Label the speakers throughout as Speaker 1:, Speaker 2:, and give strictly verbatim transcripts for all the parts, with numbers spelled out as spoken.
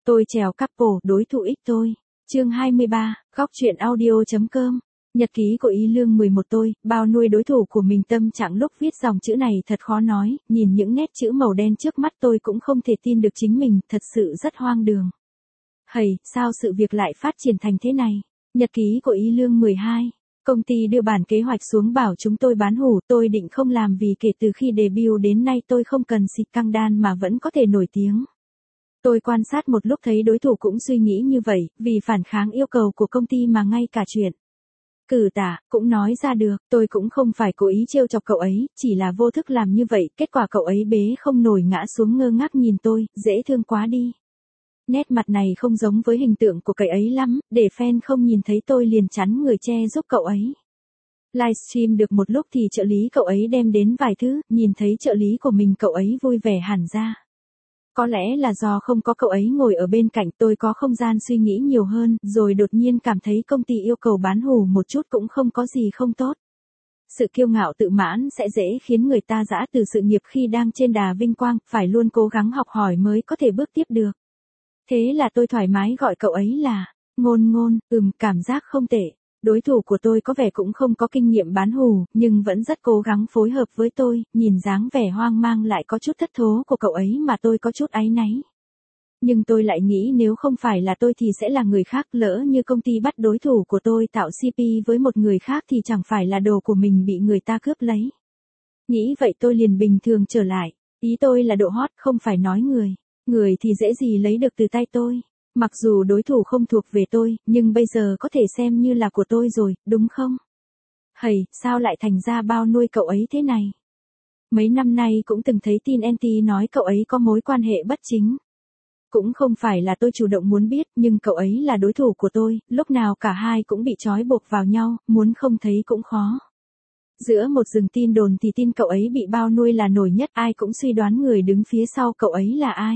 Speaker 1: Tôi trèo couple, đối thủ ích tôi. Chương hai mươi ba, góc truyện audio.com. Nhật ký của Y Lương mười một tôi, bao nuôi đối thủ của mình. Tâm trạng lúc viết dòng chữ này thật khó nói, nhìn những nét chữ màu đen trước mắt tôi cũng không thể tin được chính mình, thật sự rất hoang đường. Hầy, sao sự việc lại phát triển thành thế này? Nhật ký của Y Lương mười hai. Công ty đưa bản kế hoạch xuống bảo chúng tôi bán hủ, tôi định không làm vì kể từ khi debut đến nay tôi không cần xịt căng đan mà vẫn có thể nổi tiếng. Tôi quan sát một lúc thấy đối thủ cũng suy nghĩ như vậy, vì phản kháng yêu cầu của công ty mà ngay cả chuyện cử tả cũng nói ra được. Tôi cũng không phải cố ý trêu chọc cậu ấy, chỉ là vô thức làm như vậy, kết quả cậu ấy bế không nổi ngã xuống ngơ ngác nhìn tôi, dễ thương quá đi. Nét mặt này không giống với hình tượng của cậu ấy lắm, để fan không nhìn thấy tôi liền chắn người che giúp cậu ấy. Livestream được một lúc thì trợ lý cậu ấy đem đến vài thứ, nhìn thấy trợ lý của mình cậu ấy vui vẻ hẳn ra. Có lẽ là do không có cậu ấy ngồi ở bên cạnh, tôi có không gian suy nghĩ nhiều hơn, rồi đột nhiên cảm thấy công ty yêu cầu bán hủ một chút cũng không có gì không tốt. Sự kiêu ngạo tự mãn sẽ dễ khiến người ta giã từ sự nghiệp khi đang trên đà vinh quang, phải luôn cố gắng học hỏi mới có thể bước tiếp được. Thế là tôi thoải mái gọi cậu ấy là Ngôn Ngôn. Ừm, cảm giác không tệ. Đối thủ của tôi có vẻ cũng không có kinh nghiệm bán hủ, nhưng vẫn rất cố gắng phối hợp với tôi, nhìn dáng vẻ hoang mang lại có chút thất thố của cậu ấy mà tôi có chút áy náy. Nhưng tôi lại nghĩ nếu không phải là tôi thì sẽ là người khác, lỡ như công ty bắt đối thủ của tôi tạo xê pê với một người khác thì chẳng phải là đồ của mình bị người ta cướp lấy. Nghĩ vậy tôi liền bình thường trở lại, ý tôi là độ hot không phải nói người. Người thì dễ gì lấy được từ tay tôi. Mặc dù đối thủ không thuộc về tôi, nhưng bây giờ có thể xem như là của tôi rồi, đúng không? Hầy, sao lại thành ra bao nuôi cậu ấy thế này? Mấy năm nay cũng từng thấy tin en tê nói cậu ấy có mối quan hệ bất chính. Cũng không phải là tôi chủ động muốn biết, nhưng cậu ấy là đối thủ của tôi, lúc nào cả hai cũng bị trói buộc vào nhau, muốn không thấy cũng khó. Giữa một rừng tin đồn thì tin cậu ấy bị bao nuôi là nổi nhất, ai cũng suy đoán người đứng phía sau cậu ấy là ai.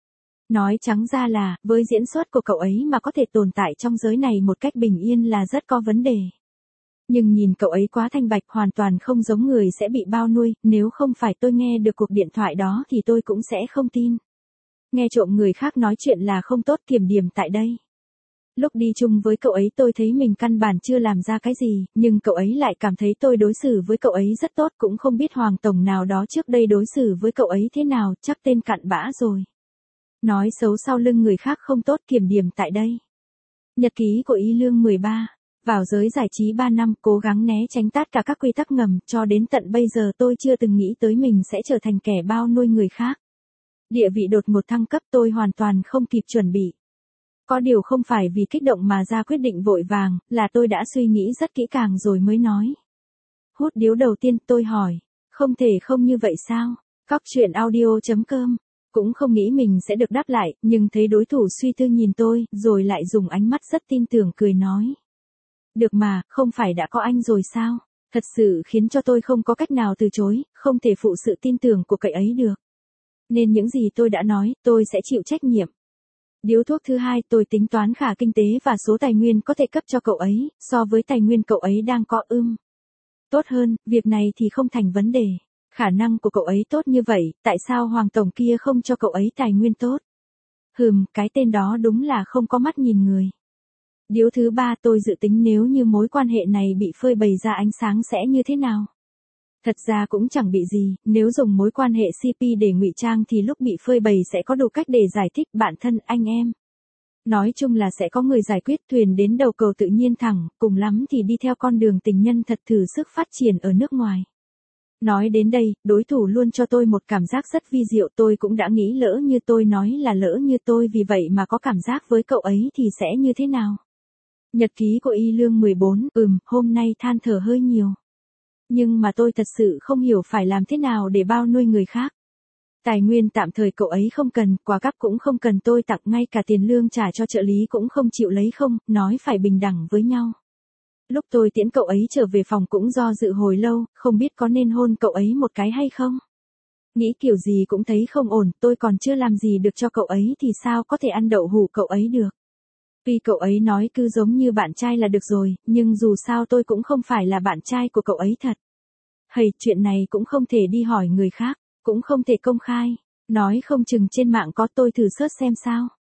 Speaker 1: Nói trắng ra là, với diễn xuất của cậu ấy mà có thể tồn tại trong giới này một cách bình yên là rất có vấn đề. Nhưng nhìn cậu ấy quá thanh bạch, hoàn toàn không giống người sẽ bị bao nuôi, nếu không phải tôi nghe được cuộc điện thoại đó thì tôi cũng sẽ không tin. Nghe trộm người khác nói chuyện là không tốt, kiểm điểm tại đây. Lúc đi chung với cậu ấy tôi thấy mình căn bản chưa làm ra cái gì, nhưng cậu ấy lại cảm thấy tôi đối xử với cậu ấy rất tốt, cũng không biết Hoàng Tổng nào đó trước đây đối xử với cậu ấy thế nào, chắc tên cặn bã rồi. Nói xấu sau lưng người khác không tốt, kiểm điểm tại đây. Nhật ký của Y Lương mười ba. Vào giới giải trí ba năm, cố gắng né tránh tất cả các quy tắc ngầm, cho đến tận bây giờ tôi chưa từng nghĩ tới mình sẽ trở thành kẻ bao nuôi người khác. Địa vị đột ngột thăng cấp, tôi hoàn toàn không kịp chuẩn bị. Có điều không phải vì kích động mà ra quyết định vội vàng, là tôi đã suy nghĩ rất kỹ càng rồi mới nói. Hút điếu đầu tiên, tôi hỏi, không thể không như vậy sao? Góc truyện audio.com. Cũng không nghĩ mình sẽ được đáp lại, nhưng thấy đối thủ suy tư nhìn tôi, rồi lại dùng ánh mắt rất tin tưởng cười nói. Được mà, không phải đã có anh rồi sao? Thật sự khiến cho tôi không có cách nào từ chối, không thể phụ sự tin tưởng của cậu ấy được. Nên những gì tôi đã nói, tôi sẽ chịu trách nhiệm. Điếu thuốc thứ hai, tôi tính toán khả kinh tế và số tài nguyên có thể cấp cho cậu ấy, so với tài nguyên cậu ấy đang có ưm. Tốt hơn, việc này thì không thành vấn đề. Khả năng của cậu ấy tốt như vậy, tại sao Hoàng Tổng kia không cho cậu ấy tài nguyên tốt? Hừm, cái tên đó đúng là không có mắt nhìn người. Điếu thứ ba, tôi dự tính nếu như mối quan hệ này bị phơi bày ra ánh sáng sẽ như thế nào? Thật ra cũng chẳng bị gì, nếu dùng mối quan hệ xê pê để ngụy trang thì lúc bị phơi bày sẽ có đủ cách để giải thích bạn thân anh em. Nói chung là sẽ có người giải quyết, thuyền đến đầu cầu tự nhiên thẳng, cùng lắm thì đi theo con đường tình nhân thật thử sức phát triển ở nước ngoài. Nói đến đây, đối thủ luôn cho tôi một cảm giác rất vi diệu, tôi cũng đã nghĩ lỡ như tôi nói là lỡ như tôi vì vậy mà có cảm giác với cậu ấy thì sẽ như thế nào. Nhật ký của Y Lương mười bốn, ừm, hôm nay than thở hơi nhiều. Nhưng mà tôi thật sự không hiểu phải làm thế nào để bao nuôi người khác. Tài nguyên tạm thời cậu ấy không cần, quà cáp cũng không cần tôi tặng, ngay cả tiền lương trả cho trợ lý cũng không chịu lấy không, nói phải bình đẳng với nhau. Lúc tôi tiễn cậu ấy trở về phòng cũng do dự hồi lâu, không biết có nên hôn cậu ấy một cái hay không. Nghĩ kiểu gì cũng thấy không ổn, tôi còn chưa làm gì được cho cậu ấy thì sao có thể ăn đậu hũ cậu ấy được. Vì cậu ấy nói cứ giống như bạn trai là được rồi, nhưng dù sao tôi cũng không phải là bạn trai của cậu ấy thật. Hầy, chuyện này cũng không thể đi hỏi người khác, cũng không thể công khai, nói không chừng trên mạng có, tôi thử search xem sao.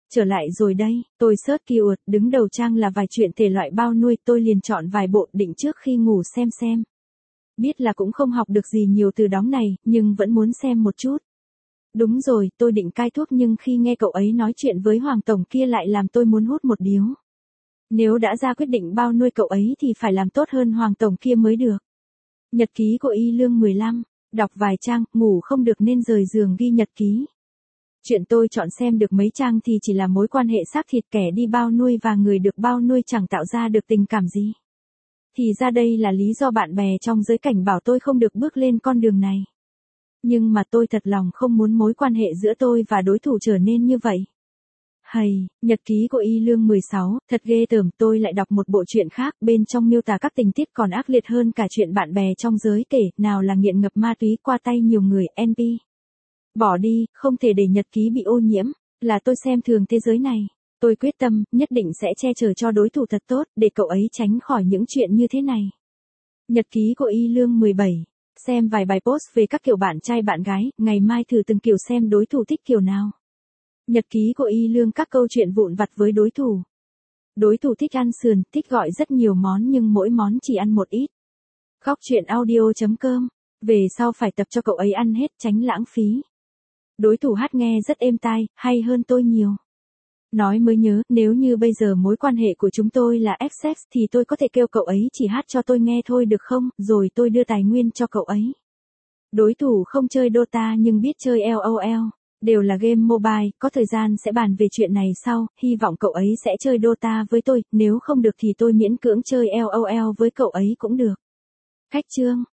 Speaker 1: Trở lại rồi đây, tôi search keyword, đứng đầu trang là vài chuyện thể loại bao nuôi, tôi liền chọn vài bộ định trước khi ngủ xem xem. Biết là cũng không học được gì nhiều từ đóng này, nhưng vẫn muốn xem một chút. Đúng rồi, tôi định cai thuốc nhưng khi nghe cậu ấy nói chuyện với Hoàng Tổng kia lại làm tôi muốn hút một điếu. Nếu đã ra quyết định bao nuôi cậu ấy thì phải làm tốt hơn Hoàng Tổng kia mới được. Nhật ký của Y Lương mười lăm, đọc vài trang, ngủ không được nên rời giường ghi nhật ký. Chuyện tôi chọn xem được mấy trang thì chỉ là mối quan hệ xác thịt kẻ đi bao nuôi và người được bao nuôi chẳng tạo ra được tình cảm gì. Thì ra đây là lý do bạn bè trong giới cảnh bảo tôi không được bước lên con đường này. Nhưng mà tôi thật lòng không muốn mối quan hệ giữa tôi và đối thủ trở nên như vậy. Hầy, nhật ký của Y Lương mười sáu, thật ghê tởm, tôi lại đọc một bộ truyện khác, bên trong miêu tả các tình tiết còn ác liệt hơn cả chuyện bạn bè trong giới kể, nào là nghiện ngập ma túy qua tay nhiều người, en pê. Bỏ đi, không thể để nhật ký bị ô nhiễm, là tôi xem thường thế giới này. Tôi quyết tâm, nhất định sẽ che chở cho đối thủ thật tốt, để cậu ấy tránh khỏi những chuyện như thế này. Nhật ký của Y Lương mười bảy, xem vài bài post về các kiểu bạn trai bạn gái, ngày mai thử từng kiểu xem đối thủ thích kiểu nào. Nhật ký của Y Lương các câu chuyện vụn vặt với đối thủ. Đối thủ thích ăn sườn, thích gọi rất nhiều món nhưng mỗi món chỉ ăn một ít. Góc truyện audio chấm com, về sau phải tập cho cậu ấy ăn hết tránh lãng phí. Đối thủ hát nghe rất êm tai, hay hơn tôi nhiều. Nói mới nhớ, nếu như bây giờ mối quan hệ của chúng tôi là ép ích thì tôi có thể kêu cậu ấy chỉ hát cho tôi nghe thôi được không, rồi tôi đưa tài nguyên cho cậu ấy. Đối thủ không chơi Dota nhưng biết chơi LOL, đều là game mobile, có thời gian sẽ bàn về chuyện này sau, hy vọng cậu ấy sẽ chơi Dota với tôi, nếu không được thì tôi miễn cưỡng chơi LOL với cậu ấy cũng được. Khách chương